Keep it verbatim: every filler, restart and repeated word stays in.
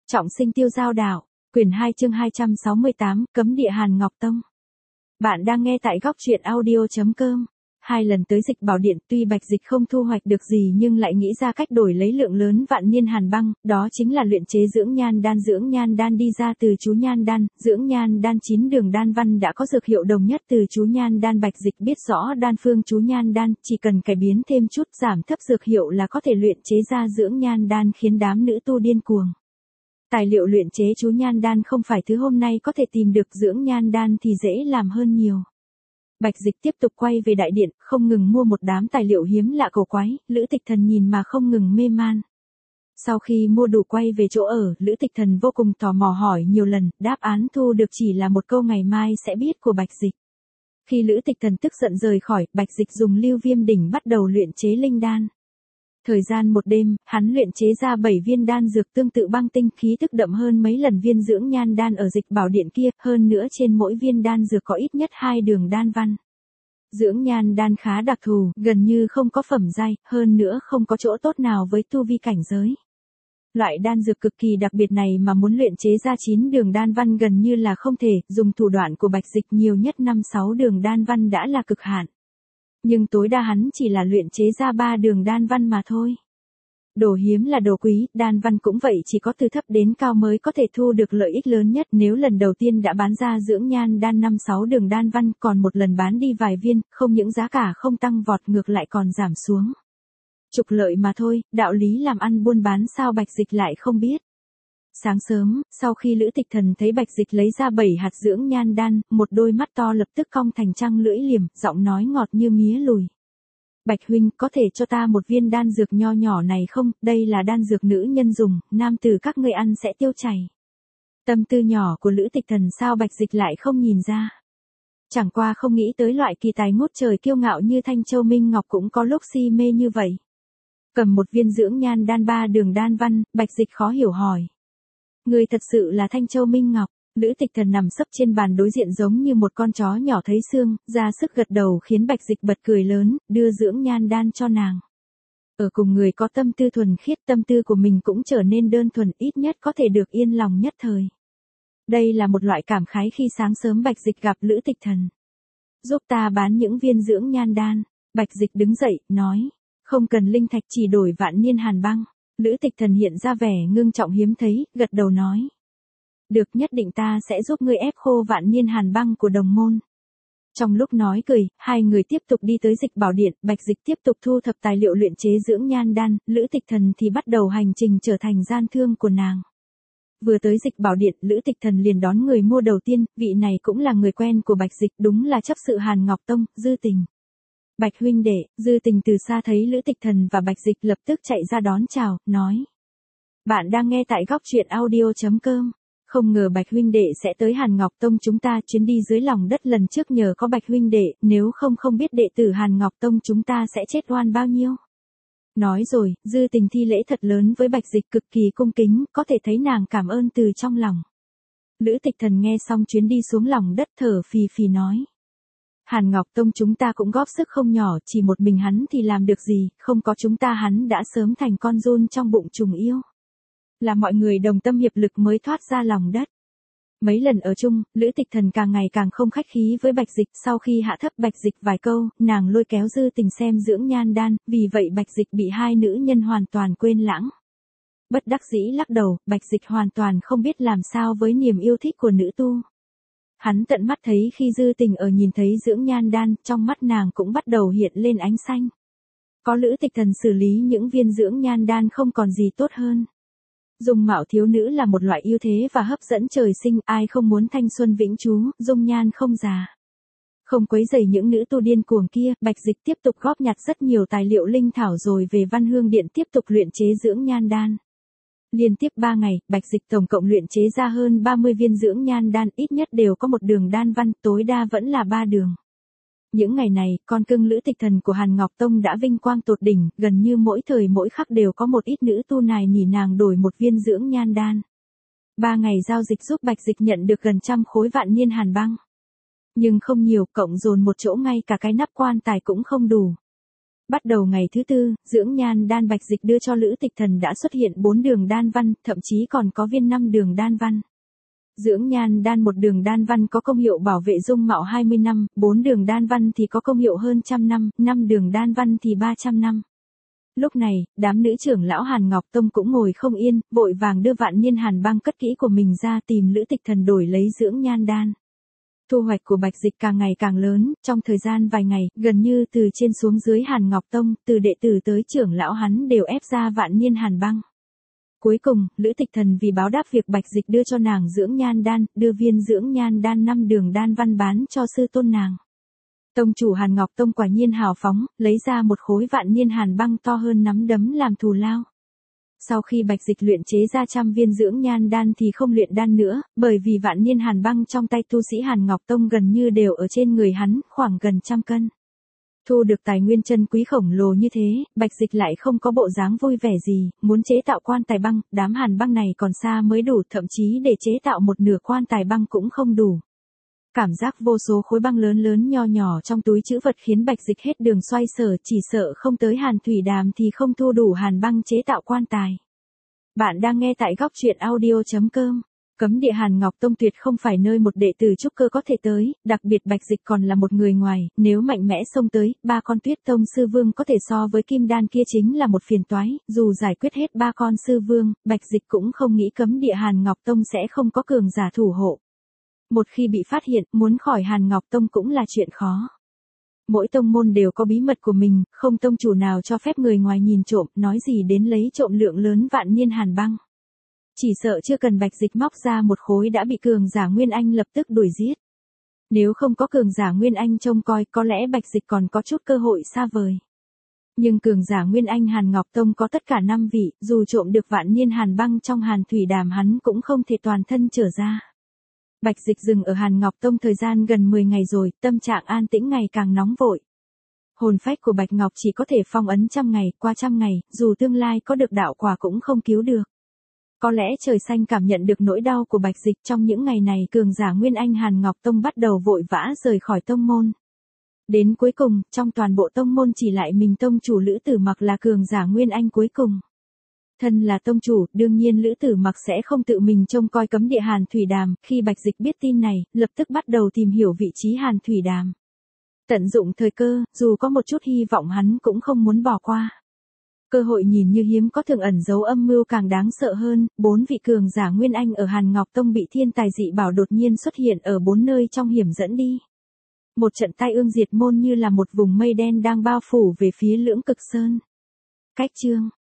Trọng sinh tiêu giao đạo, quyển hai chương hai trăm sáu mươi tám, cấm địa Hàn Ngọc Tông. Bạn đang nghe tại góc truyện audio.com. Hai lần tới Dịch Bảo Điện, tuy Bạch Dịch không thu hoạch được gì nhưng lại nghĩ ra cách đổi lấy lượng lớn vạn niên hàn băng, đó chính là luyện chế dưỡng nhan đan. Dưỡng nhan đan đi ra từ chú nhan đan, dưỡng nhan đan chín đường đan văn đã có dược hiệu đồng nhất từ chú nhan đan. Bạch Dịch biết rõ đan phương chú nhan đan, chỉ cần cải biến thêm chút giảm thấp dược hiệu là có thể luyện chế ra dưỡng nhan đan, khiến đám nữ tu điên cuồng. Tài liệu luyện chế chú nhan đan không phải thứ hôm nay có thể tìm được, dưỡng nhan đan thì dễ làm hơn nhiều. Bạch Dịch tiếp tục quay về đại điện, không ngừng mua một đám tài liệu hiếm lạ cổ quái, Lữ Tịch Thần nhìn mà không ngừng mê man. Sau khi mua đủ quay về chỗ ở, Lữ Tịch Thần vô cùng tò mò hỏi nhiều lần, đáp án thu được chỉ là một câu ngày mai sẽ biết của Bạch Dịch. Khi Lữ Tịch Thần tức giận rời khỏi, Bạch Dịch dùng Lưu Viêm đỉnh bắt đầu luyện chế linh đan. Thời gian một đêm, hắn luyện chế ra bảy viên đan dược tương tự băng tinh, khí tức đậm hơn mấy lần viên dưỡng nhan đan ở Dịch Bảo Điện kia, hơn nữa trên mỗi viên đan dược có ít nhất hai đường đan văn. Dưỡng nhan đan khá đặc thù, gần như không có phẩm giai, hơn nữa không có chỗ tốt nào với tu vi cảnh giới. Loại đan dược cực kỳ đặc biệt này mà muốn luyện chế ra chín đường đan văn gần như là không thể, dùng thủ đoạn của Bạch Dịch nhiều nhất năm sáu đường đan văn đã là cực hạn. Nhưng tối đa hắn chỉ là luyện chế ra ba đường đan văn mà thôi. Đồ hiếm là đồ quý, đan văn cũng vậy, chỉ có từ thấp đến cao mới có thể thu được lợi ích lớn nhất. Nếu lần đầu tiên đã bán ra dưỡng nhan đan năm sáu đường đan văn, còn một lần bán đi vài viên, không những giá cả không tăng vọt ngược lại còn giảm xuống. Trục lợi mà thôi, đạo lý làm ăn buôn bán sao Bạch Dịch lại không biết. Sáng sớm, sau khi Lữ Tịch Thần thấy Bạch Dịch lấy ra bảy hạt dưỡng nhan đan, một đôi mắt to lập tức cong thành trăng lưỡi liềm, giọng nói ngọt như mía lùi. Bạch huynh, có thể cho ta một viên đan dược nho nhỏ này không, đây là đan dược nữ nhân dùng, nam tử các ngươi ăn sẽ tiêu chảy. Tâm tư nhỏ của Lữ Tịch Thần sao Bạch Dịch lại không nhìn ra. Chẳng qua không nghĩ tới loại kỳ tài ngút trời kiêu ngạo như Thanh Châu Minh Ngọc cũng có lúc si mê như vậy. Cầm một viên dưỡng nhan đan ba đường đan văn, Bạch Dịch khó hiểu hỏi. Người thật sự là Thanh Châu Minh Ngọc. Lữ Tịch Thần nằm sấp trên bàn đối diện giống như một con chó nhỏ thấy xương, ra sức gật đầu khiến Bạch Dịch bật cười lớn, đưa dưỡng nhan đan cho nàng. Ở cùng người có tâm tư thuần khiết, tâm tư của mình cũng trở nên đơn thuần, ít nhất có thể được yên lòng nhất thời. Đây là một loại cảm khái khi sáng sớm Bạch Dịch gặp Lữ Tịch Thần. Giúp ta bán những viên dưỡng nhan đan. Bạch Dịch đứng dậy, nói. Không cần linh thạch, chỉ đổi vạn niên hàn băng. Lữ Tịch Thần hiện ra vẻ ngưng trọng hiếm thấy, gật đầu nói. Được, nhất định ta sẽ giúp ngươi ép khô vạn niên hàn băng của đồng môn. Trong lúc nói cười, hai người tiếp tục đi tới Dịch Bảo Điện, Bạch Dịch tiếp tục thu thập tài liệu luyện chế dưỡng nhan đan, Lữ Tịch Thần thì bắt đầu hành trình trở thành gian thương của nàng. Vừa tới Dịch Bảo Điện, Lữ Tịch Thần liền đón người mua đầu tiên, vị này cũng là người quen của Bạch Dịch, đúng là chấp sự Hàn Ngọc Tông, Dư Tình. Bạch huynh đệ. Dư Tình từ xa thấy Lữ Tịch Thần và Bạch Dịch lập tức chạy ra đón chào, nói. Bạn đang nghe tại góc truyện audio.com. Không ngờ Bạch huynh đệ sẽ tới Hàn Ngọc Tông chúng ta, chuyến đi dưới lòng đất lần trước nhờ có Bạch huynh đệ, nếu không không biết đệ tử Hàn Ngọc Tông chúng ta sẽ chết oan bao nhiêu. Nói rồi, Dư Tình thi lễ thật lớn với Bạch Dịch, cực kỳ cung kính, có thể thấy nàng cảm ơn từ trong lòng. Lữ Tịch Thần nghe xong chuyến đi xuống lòng đất thở phì phì nói. Hàn Ngọc Tông chúng ta cũng góp sức không nhỏ, chỉ một mình hắn thì làm được gì, không có chúng ta hắn đã sớm thành con giun trong bụng trùng yêu. Là mọi người đồng tâm hiệp lực mới thoát ra lòng đất. Mấy lần ở chung, Lữ Tịch Thần càng ngày càng không khách khí với Bạch Dịch, sau khi hạ thấp Bạch Dịch vài câu, nàng lôi kéo Dư Tình xem dưỡng nhan đan, vì vậy Bạch Dịch bị hai nữ nhân hoàn toàn quên lãng. Bất đắc dĩ lắc đầu, Bạch Dịch hoàn toàn không biết làm sao với niềm yêu thích của nữ tu. Hắn tận mắt thấy khi Dư Tình ở nhìn thấy dưỡng nhan đan, trong mắt nàng cũng bắt đầu hiện lên ánh xanh. Có Lữ Tịch Thần xử lý những viên dưỡng nhan đan không còn gì tốt hơn. Dung mạo thiếu nữ là một loại ưu thế và hấp dẫn trời sinh, ai không muốn thanh xuân vĩnh trú, dung nhan không già. Không quấy rầy những nữ tu điên cuồng kia, Bạch Dịch tiếp tục góp nhặt rất nhiều tài liệu linh thảo rồi về Văn Hương Điện tiếp tục luyện chế dưỡng nhan đan. Liên tiếp ba ngày, Bạch Dịch tổng cộng luyện chế ra hơn ba mươi viên dưỡng nhan đan, ít nhất đều có một đường đan văn, tối đa vẫn là ba đường. Những ngày này, con cưng Lữ Tịch Thần của Hàn Ngọc Tông đã vinh quang tột đỉnh, gần như mỗi thời mỗi khắc đều có một ít nữ tu nài nỉ nàng đổi một viên dưỡng nhan đan. Ba ngày giao dịch giúp Bạch Dịch nhận được gần trăm khối vạn niên hàn băng. Nhưng không nhiều, cộng dồn một chỗ ngay cả cái nắp quan tài cũng không đủ. Bắt đầu ngày thứ tư, dưỡng nhan đan Bạch Dịch đưa cho Lữ Tịch Thần đã xuất hiện bốn đường đan văn, thậm chí còn có viên năm đường đan văn. Dưỡng nhan đan một đường đan văn có công hiệu bảo vệ dung mạo hai mươi năm, bốn đường đan văn thì có công hiệu hơn trăm năm, năm đường đan văn thì ba trăm năm. Lúc này, đám nữ trưởng lão Hàn Ngọc Tông cũng ngồi không yên, vội vàng đưa vạn niên hàn băng cất kỹ của mình ra tìm Lữ Tịch Thần đổi lấy dưỡng nhan đan. Thu hoạch của Bạch Dịch càng ngày càng lớn, trong thời gian vài ngày, gần như từ trên xuống dưới Hàn Ngọc Tông, từ đệ tử tới trưởng lão hắn đều ép ra vạn niên hàn băng. Cuối cùng, Lữ Tịch Thần vì báo đáp việc Bạch Dịch đưa cho nàng dưỡng nhan đan, đưa viên dưỡng nhan đan năm đường đan văn bán cho sư tôn nàng. Tông chủ Hàn Ngọc Tông quả nhiên hào phóng, lấy ra một khối vạn niên hàn băng to hơn nắm đấm làm thù lao. Sau khi Bạch Dịch luyện chế ra trăm viên dưỡng nhan đan thì không luyện đan nữa, bởi vì vạn niên hàn băng trong tay tu sĩ Hàn Ngọc Tông gần như đều ở trên người hắn, khoảng gần trăm cân. Thu được tài nguyên chân quý khổng lồ như thế, Bạch Dịch lại không có bộ dáng vui vẻ gì, muốn chế tạo quan tài băng, đám hàn băng này còn xa mới đủ, thậm chí để chế tạo một nửa quan tài băng cũng không đủ. Cảm giác vô số khối băng lớn lớn nho nhỏ trong túi trữ vật khiến Bạch Dịch hết đường xoay sở, chỉ sợ không tới Hàn Thủy Đàm thì không thu đủ hàn băng chế tạo quan tài. Bạn đang nghe tại góc truyện audio chấm com. Cấm địa Hàn Ngọc Tông tuyệt không phải nơi một đệ tử trúc cơ có thể tới, đặc biệt Bạch Dịch còn là một người ngoài, nếu mạnh mẽ xông tới, ba con Tuyết Tông sư vương có thể so với Kim Đan kia chính là một phiền toái, dù giải quyết hết ba con sư vương, Bạch Dịch cũng không nghĩ cấm địa Hàn Ngọc Tông sẽ không có cường giả thủ hộ. Một khi bị phát hiện, muốn khỏi Hàn Ngọc Tông cũng là chuyện khó. Mỗi tông môn đều có bí mật của mình, không tông chủ nào cho phép người ngoài nhìn trộm, nói gì đến lấy trộm lượng lớn vạn niên hàn băng. Chỉ sợ chưa cần Bạch Dịch móc ra một khối đã bị cường giả Nguyên Anh lập tức đuổi giết. Nếu không có cường giả Nguyên Anh trông coi, có lẽ Bạch Dịch còn có chút cơ hội xa vời. Nhưng cường giả Nguyên Anh Hàn Ngọc Tông có tất cả năm vị, dù trộm được vạn niên hàn băng trong Hàn Thủy Đàm hắn cũng không thể toàn thân trở ra. Bạch Dịch dừng ở Hàn Ngọc Tông thời gian gần mười ngày rồi, tâm trạng an tĩnh ngày càng nóng vội. Hồn phách của Bạch Ngọc chỉ có thể phong ấn trăm ngày, qua trăm ngày, dù tương lai có được đạo quả cũng không cứu được. Có lẽ trời xanh cảm nhận được nỗi đau của Bạch Dịch trong những ngày này, cường giả Nguyên Anh Hàn Ngọc Tông bắt đầu vội vã rời khỏi tông môn. Đến cuối cùng, trong toàn bộ tông môn chỉ lại mình tông chủ Lữ Tử Mặc là cường giả Nguyên Anh cuối cùng. Thân là tông chủ, đương nhiên Lữ Tử Mặc sẽ không tự mình trông coi cấm địa Hàn Thủy Đàm, khi Bạch Dịch biết tin này, lập tức bắt đầu tìm hiểu vị trí Hàn Thủy Đàm. Tận dụng thời cơ, dù có một chút hy vọng hắn cũng không muốn bỏ qua. Cơ hội nhìn như hiếm có thường ẩn giấu âm mưu càng đáng sợ hơn, bốn vị cường giả Nguyên Anh ở Hàn Ngọc Tông bị thiên tài dị bảo đột nhiên xuất hiện ở bốn nơi trong hiểm dẫn đi. Một trận tai ương diệt môn như là một vùng mây đen đang bao phủ về phía Lưỡng Cực Sơn. Cách chương